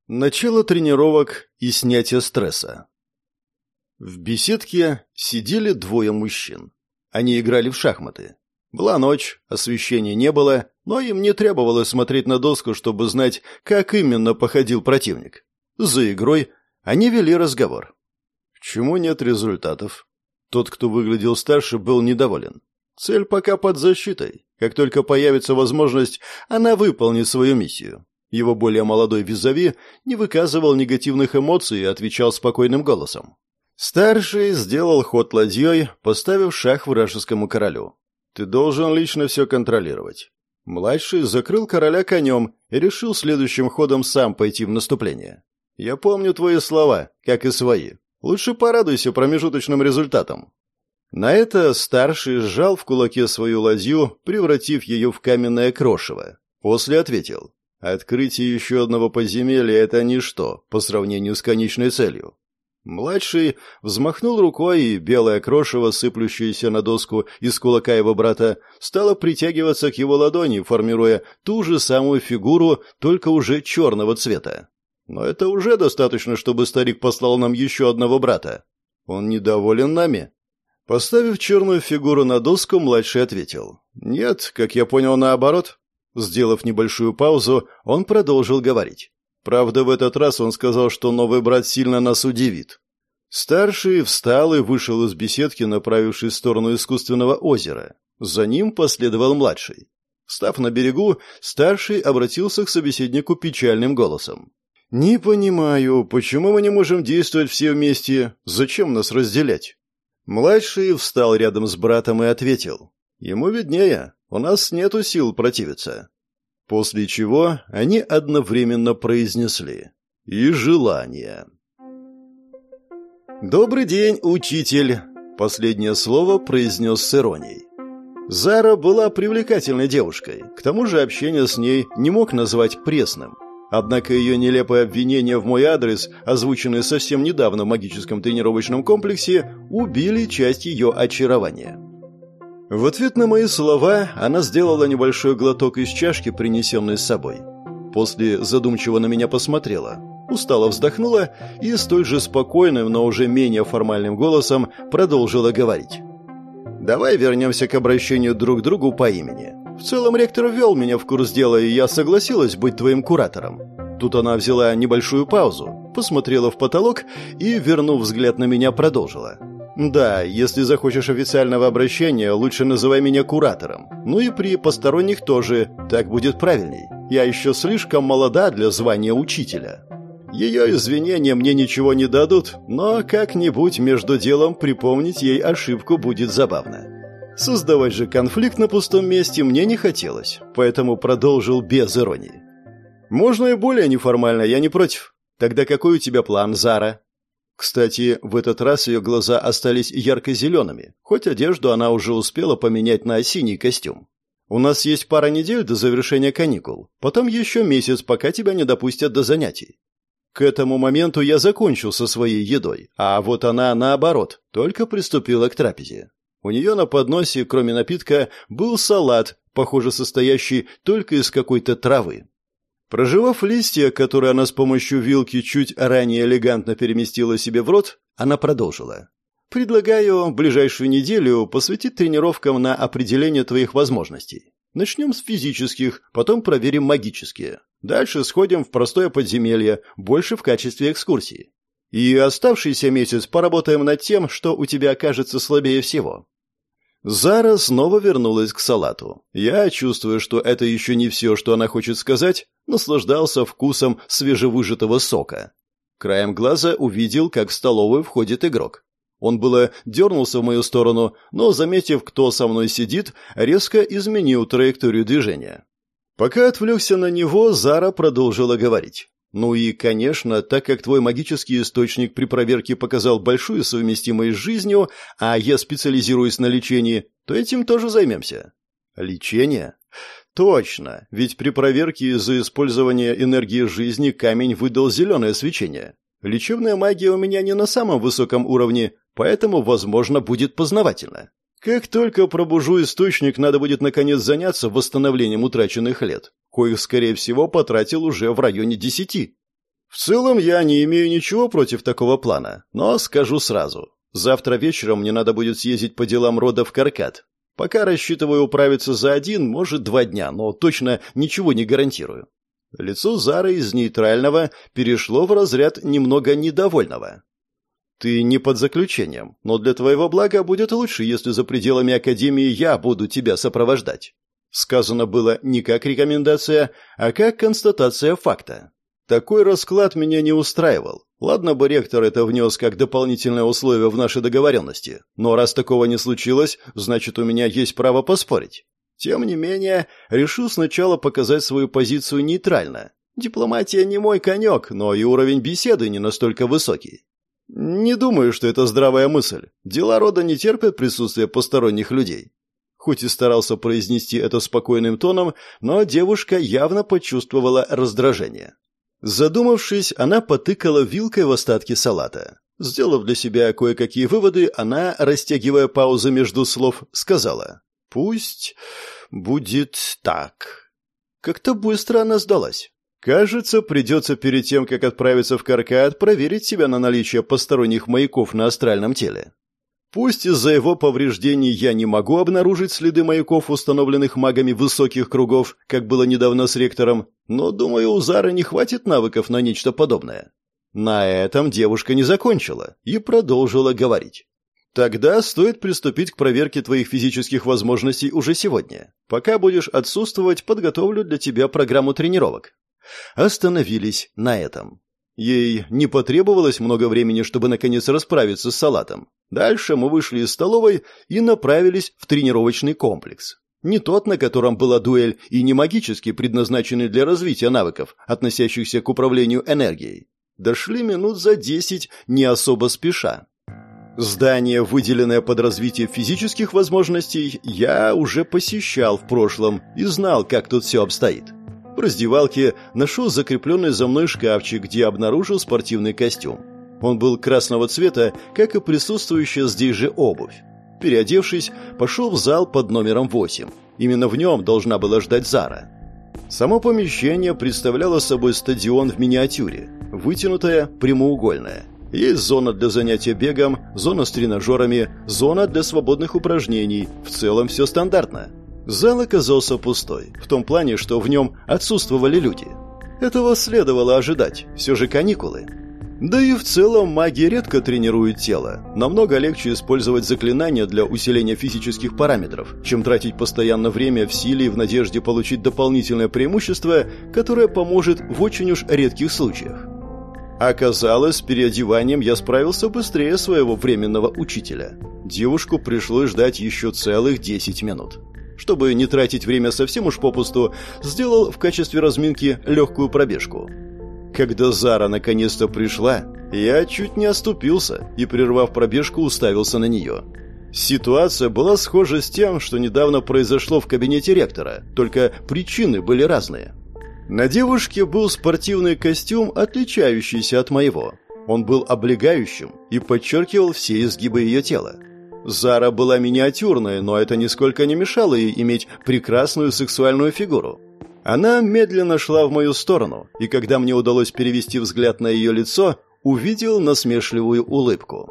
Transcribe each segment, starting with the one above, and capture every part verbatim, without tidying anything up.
Начало тренировок и снятие стресса. В беседке сидели двое мужчин. Они играли в шахматы. Была ночь, освещения не было, но им не требовалось смотреть на доску, чтобы знать, как именно походил противник. За игрой они вели разговор. Почему нет результатов? Тот, кто выглядел старше, был недоволен. Цель пока под защитой. Как только появится возможность, она выполнит свою миссию. Его более молодой визави не выказывал негативных эмоций и отвечал спокойным голосом. Старший сделал ход ладьей, поставив шах вражескому королю. «Ты должен лично все контролировать». Младший закрыл короля конем и решил следующим ходом сам пойти в наступление. «Я помню твои слова, как и свои. Лучше порадуйся промежуточным результатом». На это старший сжал в кулаке свою ладью, превратив ее в каменное крошево. После ответил: «Открытие еще одного подземелья — это ничто по сравнению с конечной целью». Младший взмахнул рукой, и белое крошево, сыплющееся на доску из кулака его брата, стало притягиваться к его ладони, формируя ту же самую фигуру, только уже черного цвета. Но это уже достаточно, чтобы старик послал нам еще одного брата. Он недоволен нами. Поставив черную фигуру на доску, младший ответил: «Нет, как я понял, наоборот». Сделав небольшую паузу, он продолжил говорить. Правда, в этот раз он сказал, что новый брат сильно нас удивит. Старший встал и вышел из беседки, направившись в сторону искусственного озера. За ним последовал младший. Встав на берегу, старший обратился к собеседнику печальным голосом. «Не понимаю, почему мы не можем действовать все вместе? Зачем нас разделять?» Младший встал рядом с братом и ответил: «Ему виднее. У нас нету сил противиться». После чего они одновременно произнесли: «И желание». «Добрый день, учитель!» – последнее слово произнес с иронией. Зара была привлекательной девушкой, к тому же общение с ней не мог назвать пресным. Однако ее нелепые обвинения в мой адрес, озвученные совсем недавно в магическом тренировочном комплексе, убили часть ее очарования. В ответ на мои слова она сделала небольшой глоток из чашки, принесенной с собой. После задумчиво на меня посмотрела, устало вздохнула и столь же спокойным, но уже менее формальным голосом продолжила говорить. «Давай вернемся к обращению друг к другу по имени. В целом ректор ввел меня в курс дела, и я согласилась быть твоим куратором». Тут она взяла небольшую паузу, посмотрела в потолок и, вернув взгляд на меня, продолжила. «Да, если захочешь официального обращения, лучше называй меня куратором. Ну и при посторонних тоже, так будет правильней. Я еще слишком молода для звания учителя». Ее извинения мне ничего не дадут, но как-нибудь между делом припомнить ей ошибку будет забавно. Создавать же конфликт на пустом месте мне не хотелось, поэтому продолжил без иронии. «Можно и более неформально, я не против. Тогда какой у тебя план, Зара?» Кстати, в этот раз ее глаза остались ярко-зелеными, хоть одежду она уже успела поменять на синий костюм. «У нас есть пара недель до завершения каникул, потом еще месяц, пока тебя не допустят до занятий. К этому моменту я закончил со своей едой, а вот она, наоборот, только приступила к трапезе. У нее на подносе, кроме напитка, был салат, похоже, состоящий только из какой-то травы. Прожевав листья, которые она с помощью вилки чуть ранее элегантно переместила себе в рот, она продолжила. «Предлагаю ближайшую неделю посвятить тренировкам на определение твоих возможностей. Начнем с физических, потом проверим магические. Дальше сходим в простое подземелье, больше в качестве экскурсии. И оставшийся месяц поработаем над тем, что у тебя окажется слабее всего». Зара снова вернулась к салату. Я, чувствуя, что это еще не все, что она хочет сказать, наслаждался вкусом свежевыжатого сока. Краем глаза увидел, как в столовую входит игрок. Он было дернулся в мою сторону, но, заметив, кто со мной сидит, резко изменил траекторию движения. Пока отвлекся на него, Зара продолжила говорить. «Ну и, конечно, так как твой магический источник при проверке показал большую совместимость с жизнью, а я специализируюсь на лечении, то этим тоже займемся». «Лечение?» «Точно, ведь при проверке из-за использования энергии жизни камень выдал зеленое свечение. Лечебная магия у меня не на самом высоком уровне, поэтому, возможно, будет познавательно. Как только пробужу источник, надо будет наконец заняться восстановлением утраченных лет, коих, скорее всего, потратил уже в районе десяти». В целом я не имею ничего против такого плана, но скажу сразу. Завтра вечером мне надо будет съездить по делам рода в Каркат. Пока рассчитываю управиться за один, может, два дня, но точно ничего не гарантирую. Лицо Зары из нейтрального перешло в разряд немного недовольного. «Ты не под заключением, но для твоего блага будет лучше, если за пределами Академии я буду тебя сопровождать». Сказано было не как рекомендация, а как констатация факта. Такой расклад меня не устраивал. Ладно бы ректор это внес как дополнительное условие в наши договоренности, но раз такого не случилось, значит, у меня есть право поспорить. Тем не менее, решил сначала показать свою позицию нейтрально. Дипломатия не мой конек, но и уровень беседы не настолько высокий. Не думаю, что это здравая мысль. Дела рода не терпят присутствия посторонних людей. Хоть и старался произнести это спокойным тоном, но девушка явно почувствовала раздражение. Задумавшись, она потыкала вилкой в остатки салата. Сделав для себя кое-какие выводы, она, растягивая паузы между слов, сказала: «Пусть будет так». Как-то быстро она сдалась. Кажется, придется перед тем, как отправиться в Каркат, проверить себя на наличие посторонних маяков на астральном теле. Пусть из-за его повреждений я не могу обнаружить следы маяков, установленных магами высоких кругов, как было недавно с ректором, но, думаю, у Зары не хватит навыков на нечто подобное. На этом девушка не закончила и продолжила говорить. Тогда стоит приступить к проверке твоих физических возможностей уже сегодня. Пока будешь отсутствовать, подготовлю для тебя программу тренировок. Остановились на этом. Ей не потребовалось много времени, чтобы наконец расправиться с салатом. Дальше мы вышли из столовой и направились в тренировочный комплекс. Не тот, на котором была дуэль, и не магически предназначенный для развития навыков, относящихся к управлению энергией. Дошли минут за десять, не особо спеша. Здание, выделенное под развитие физических возможностей, я уже посещал в прошлом и знал, как тут все обстоит. В раздевалке нашел закрепленный за мной шкафчик, где обнаружил спортивный костюм. Он был красного цвета, как и присутствующая здесь же обувь. Переодевшись, пошел в зал под номером восемь. Именно в нем должна была ждать Зара. Само помещение представляло собой стадион в миниатюре, вытянутое, прямоугольное. Есть зона для занятия бегом, зона с тренажерами, зона для свободных упражнений. В целом все стандартно. Зал оказался пустой, в том плане, что в нем отсутствовали люди. Этого следовало ожидать, все же каникулы. Да и в целом маги редко тренируют тело. Намного легче использовать заклинания для усиления физических параметров, чем тратить постоянно время в силе и в надежде получить дополнительное преимущество, которое поможет в очень уж редких случаях. Оказалось, с переодеванием я справился быстрее своего временного учителя. Девушку пришлось ждать еще целых десять минут. Чтобы не тратить время совсем уж попусту, сделал в качестве разминки легкую пробежку. Когда Зара наконец-то пришла, я чуть не оступился и, прервав пробежку, уставился на нее. Ситуация была схожа с тем, что недавно произошло в кабинете ректора, только причины были разные. На девушке был спортивный костюм, отличающийся от моего. Он был облегающим и подчеркивал все изгибы ее тела. Зара была миниатюрной, но это нисколько не мешало ей иметь прекрасную сексуальную фигуру. Она медленно шла в мою сторону, и когда мне удалось перевести взгляд на ее лицо, увидел насмешливую улыбку.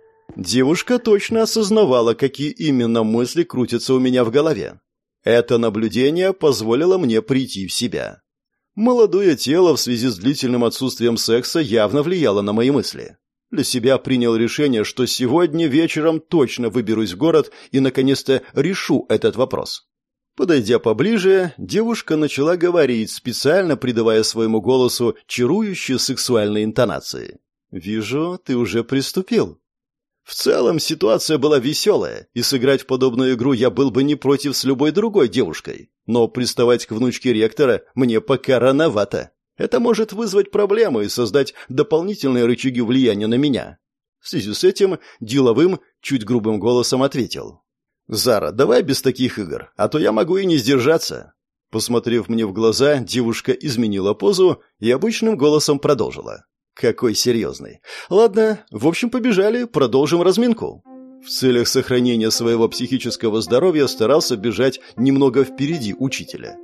Девушка точно осознавала, какие именно мысли крутятся у меня в голове. Это наблюдение позволило мне прийти в себя. Молодое тело в связи с длительным отсутствием секса явно влияло на мои мысли. Для себя принял решение, что сегодня вечером точно выберусь в город и наконец-то решу этот вопрос. Подойдя поближе, девушка начала говорить, специально придавая своему голосу чарующие сексуальные интонации. «Вижу, ты уже приступил». В целом ситуация была веселая, и сыграть в подобную игру я был бы не против с любой другой девушкой. Но приставать к внучке ректора мне пока рановато. Это может вызвать проблемы и создать дополнительные рычаги влияния на меня. В связи с этим деловым, чуть грубым голосом ответил: «Зара, давай без таких игр, а то я могу и не сдержаться». Посмотрев мне в глаза, девушка изменила позу и обычным голосом продолжила: «Какой серьезный. Ладно, в общем, побежали, продолжим разминку». В целях сохранения своего психического здоровья старался бежать немного впереди учителя.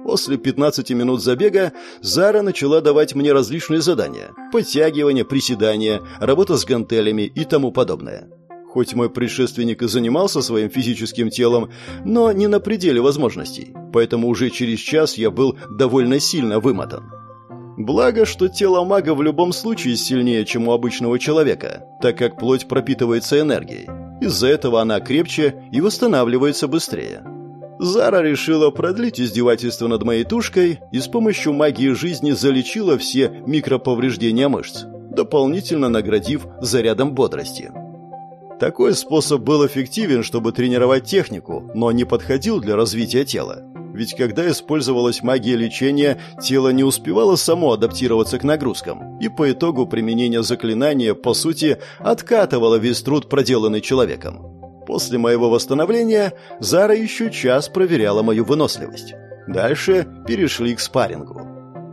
После пятнадцати минут забега Зара начала давать мне различные задания: подтягивания, приседания, работа с гантелями и тому подобное. Хоть мой предшественник и занимался своим физическим телом, но не на пределе возможностей, поэтому уже через час я был довольно сильно вымотан. Благо, что тело мага в любом случае сильнее, чем у обычного человека, так как плоть пропитывается энергией. Из-за этого она крепче и восстанавливается быстрее. Зара решила продлить издевательство над моей тушкой и с помощью магии жизни залечила все микроповреждения мышц, дополнительно наградив зарядом бодрости. Такой способ был эффективен, чтобы тренировать технику, но не подходил для развития тела. Ведь когда использовалась магия лечения, тело не успевало само адаптироваться к нагрузкам, и по итогу применения заклинания, по сути, откатывало весь труд, проделанный человеком. После моего восстановления Зара еще час проверяла мою выносливость. Дальше перешли к спаррингу.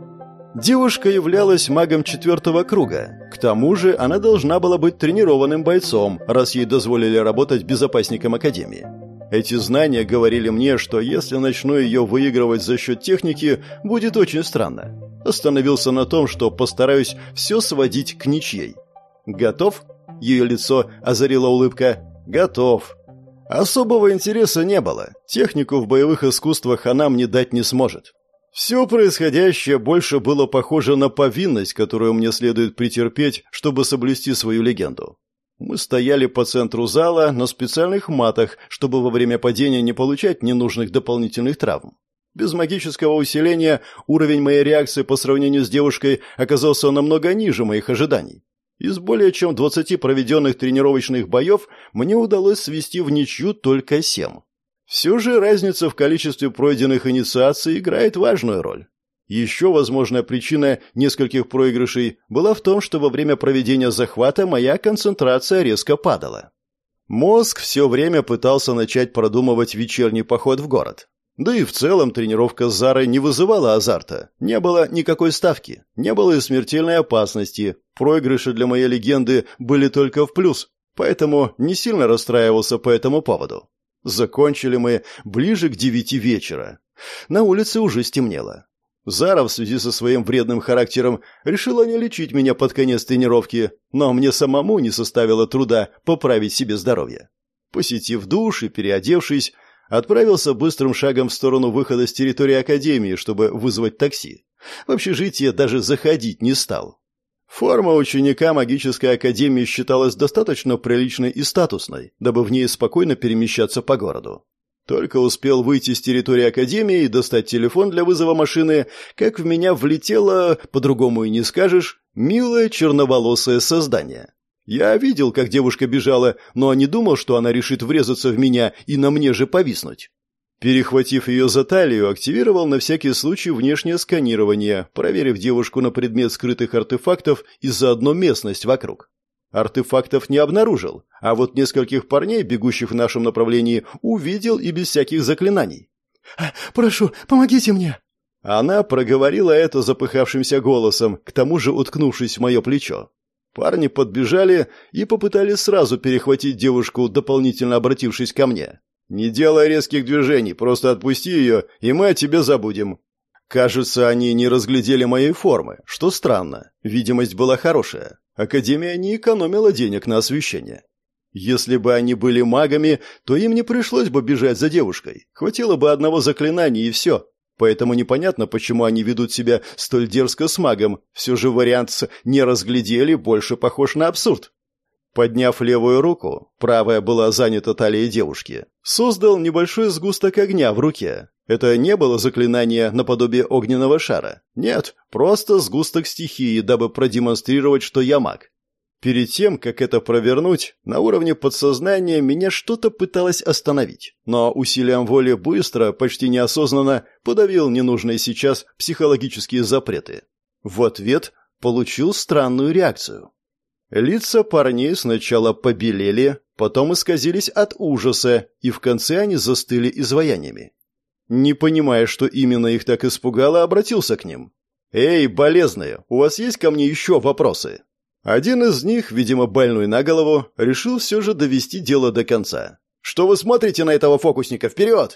Девушка являлась магом четвертого круга. К тому же она должна была быть тренированным бойцом, раз ей дозволили работать безопасником Академии. Эти знания говорили мне, что если начну ее выигрывать за счет техники, будет очень странно. Остановился на том, что постараюсь все сводить к ничьей. «Готов?» — ее лицо озарила улыбка. «Готов». Особого интереса не было. Технику в боевых искусствах она мне дать не сможет. Все происходящее больше было похоже на повинность, которую мне следует претерпеть, чтобы соблюсти свою легенду. Мы стояли по центру зала на специальных матах, чтобы во время падения не получать ненужных дополнительных травм. Без магического усиления уровень моей реакции по сравнению с девушкой оказался намного ниже моих ожиданий. Из более чем двадцати проведенных тренировочных боев мне удалось свести в ничью только семь. Все же разница в количестве пройденных инициаций играет важную роль. Еще возможная причина нескольких проигрышей была в том, что во время проведения захвата моя концентрация резко падала. Мозг все время пытался начать продумывать вечерний поход в город. Да и в целом тренировка с Зарой не вызывала азарта. Не было никакой ставки, не было и смертельной опасности. Проигрыши для моей легенды были только в плюс, поэтому не сильно расстраивался по этому поводу. Закончили мы ближе к девяти вечера. На улице уже стемнело. Зара в связи со своим вредным характером решила не лечить меня под конец тренировки, но мне самому не составило труда поправить себе здоровье. Посетив душ и переодевшись, отправился быстрым шагом в сторону выхода с территории Академии, чтобы вызвать такси. В общежитие даже заходить не стал. Форма ученика магической академии считалась достаточно приличной и статусной, дабы в ней спокойно перемещаться по городу. Только успел выйти с территории академии и достать телефон для вызова машины, как в меня влетело, по-другому и не скажешь, милое черноволосое создание. Я видел, как девушка бежала, но не думал, что она решит врезаться в меня и на мне же повиснуть. Перехватив ее за талию, активировал на всякий случай внешнее сканирование, проверив девушку на предмет скрытых артефактов и заодно местность вокруг. Артефактов не обнаружил, а вот нескольких парней, бегущих в нашем направлении, увидел и без всяких заклинаний. «Прошу, помогите мне!» Она проговорила это запыхавшимся голосом, к тому же уткнувшись в мое плечо. Парни подбежали и попытались сразу перехватить девушку, дополнительно обратившись ко мне. «Не делай резких движений, просто отпусти ее, и мы о тебе забудем». Кажется, они не разглядели моей формы, что странно, видимость была хорошая. Академия не экономила денег на освещение. Если бы они были магами, то им не пришлось бы бежать за девушкой. Хватило бы одного заклинания и все. Поэтому непонятно, почему они ведут себя столь дерзко с магом. Все же вариант с «не разглядели» больше похож на абсурд. Подняв левую руку, правая была занята талией девушки, создал небольшой сгусток огня в руке. Это не было заклинание наподобие огненного шара. Нет, просто сгусток стихии, дабы продемонстрировать, что я маг. Перед тем, как это провернуть, на уровне подсознания меня что-то пыталось остановить, но усилием воли быстро, почти неосознанно, подавил ненужные сейчас психологические запреты. В ответ получил странную реакцию. Лица парней сначала побелели, потом исказились от ужаса, и в конце они застыли изваяниями. Не понимая, что именно их так испугало, обратился к ним. «Эй, болезные, у вас есть ко мне еще вопросы?» Один из них, видимо, больной на голову, решил все же довести дело до конца. «Что вы смотрите на этого фокусника? Вперед!»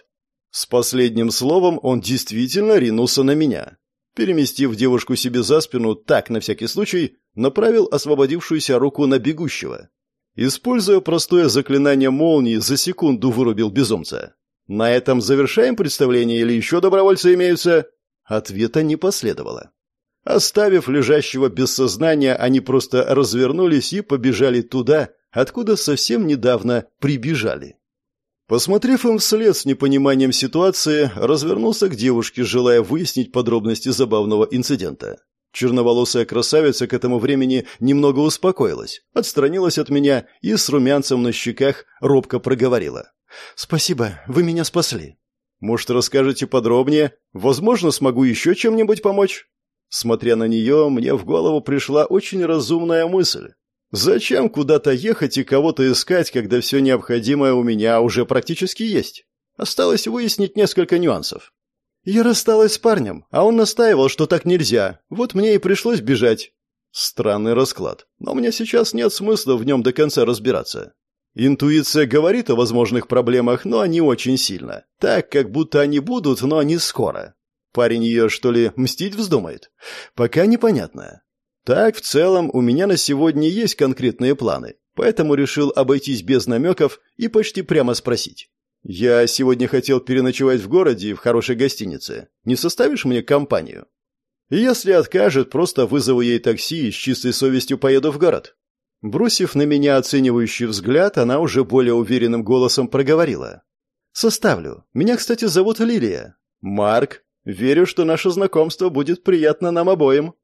С последним словом он действительно ринулся на меня. Переместив девушку себе за спину, так, на всякий случай, направил освободившуюся руку на бегущего. Используя простое заклинание молнии, за секунду вырубил безумца. «На этом завершаем представление или еще добровольцы имеются?» Ответа не последовало. Оставив лежащего без сознания, они просто развернулись и побежали туда, откуда совсем недавно прибежали. Посмотрев им вслед с непониманием ситуации, развернулся к девушке, желая выяснить подробности забавного инцидента. Черноволосая красавица к этому времени немного успокоилась, отстранилась от меня и с румянцем на щеках робко проговорила. «Спасибо, вы меня спасли». «Может, расскажете подробнее? Возможно, смогу еще чем-нибудь помочь?» Смотря на нее, мне в голову пришла очень разумная мысль. Зачем куда-то ехать и кого-то искать, когда все необходимое у меня уже практически есть? Осталось выяснить несколько нюансов. Я рассталась с парнем, а он настаивал, что так нельзя. Вот мне и пришлось бежать. Странный расклад, но мне сейчас нет смысла в нем до конца разбираться. Интуиция говорит о возможных проблемах, но не очень сильно. Так, как будто они будут, но не скоро. Парень ее, что ли, мстить вздумает? Пока непонятно. Так, в целом, у меня на сегодня есть конкретные планы, поэтому решил обойтись без намеков и почти прямо спросить. «Я сегодня хотел переночевать в городе в хорошей гостинице. Не составишь мне компанию?» Если откажет, просто вызову ей такси и с чистой совестью поеду в город. Бросив на меня оценивающий взгляд, она уже более уверенным голосом проговорила. «Составлю. Меня, кстати, зовут Лилия. Марк. Верю, что наше знакомство будет приятно нам обоим».